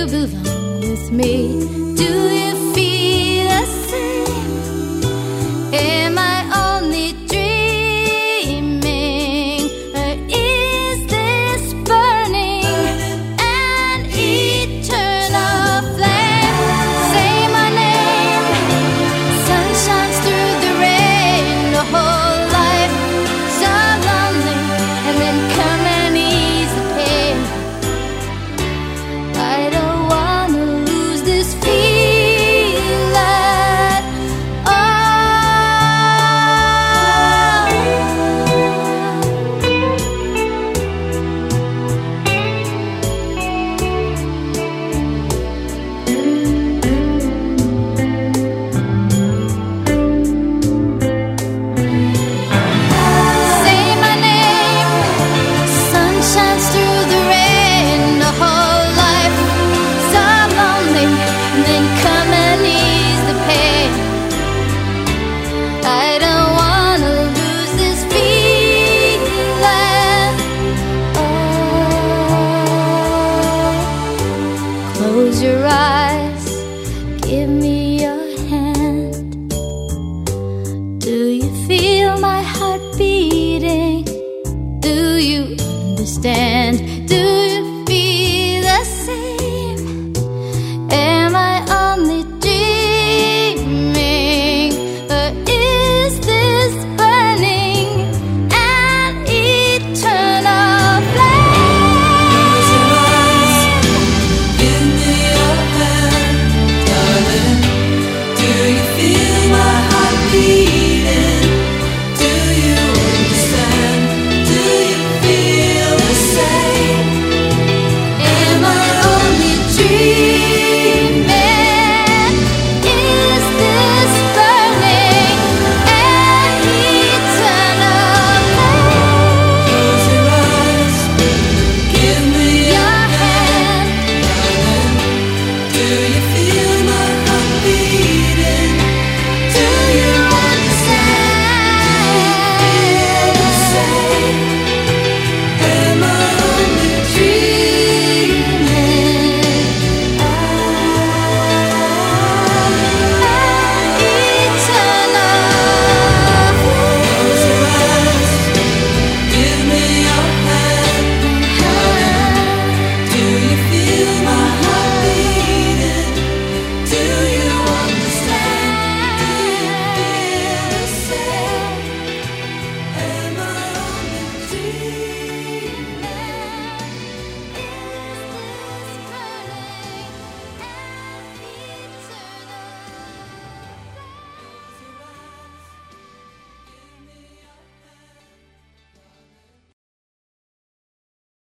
belong with me. Do you feel the same? Am I only dreaming, or is this burning an eternal flame? Say my name, sun shines through the rain. The whole life so lonely, and then come and ease the pain. I don't wanna lose this feeling at Say my name, sun shines through the rain. The whole life so lonely, and then come and ease the pain. I don't wanna lose this feeling. Oh, close your eyes.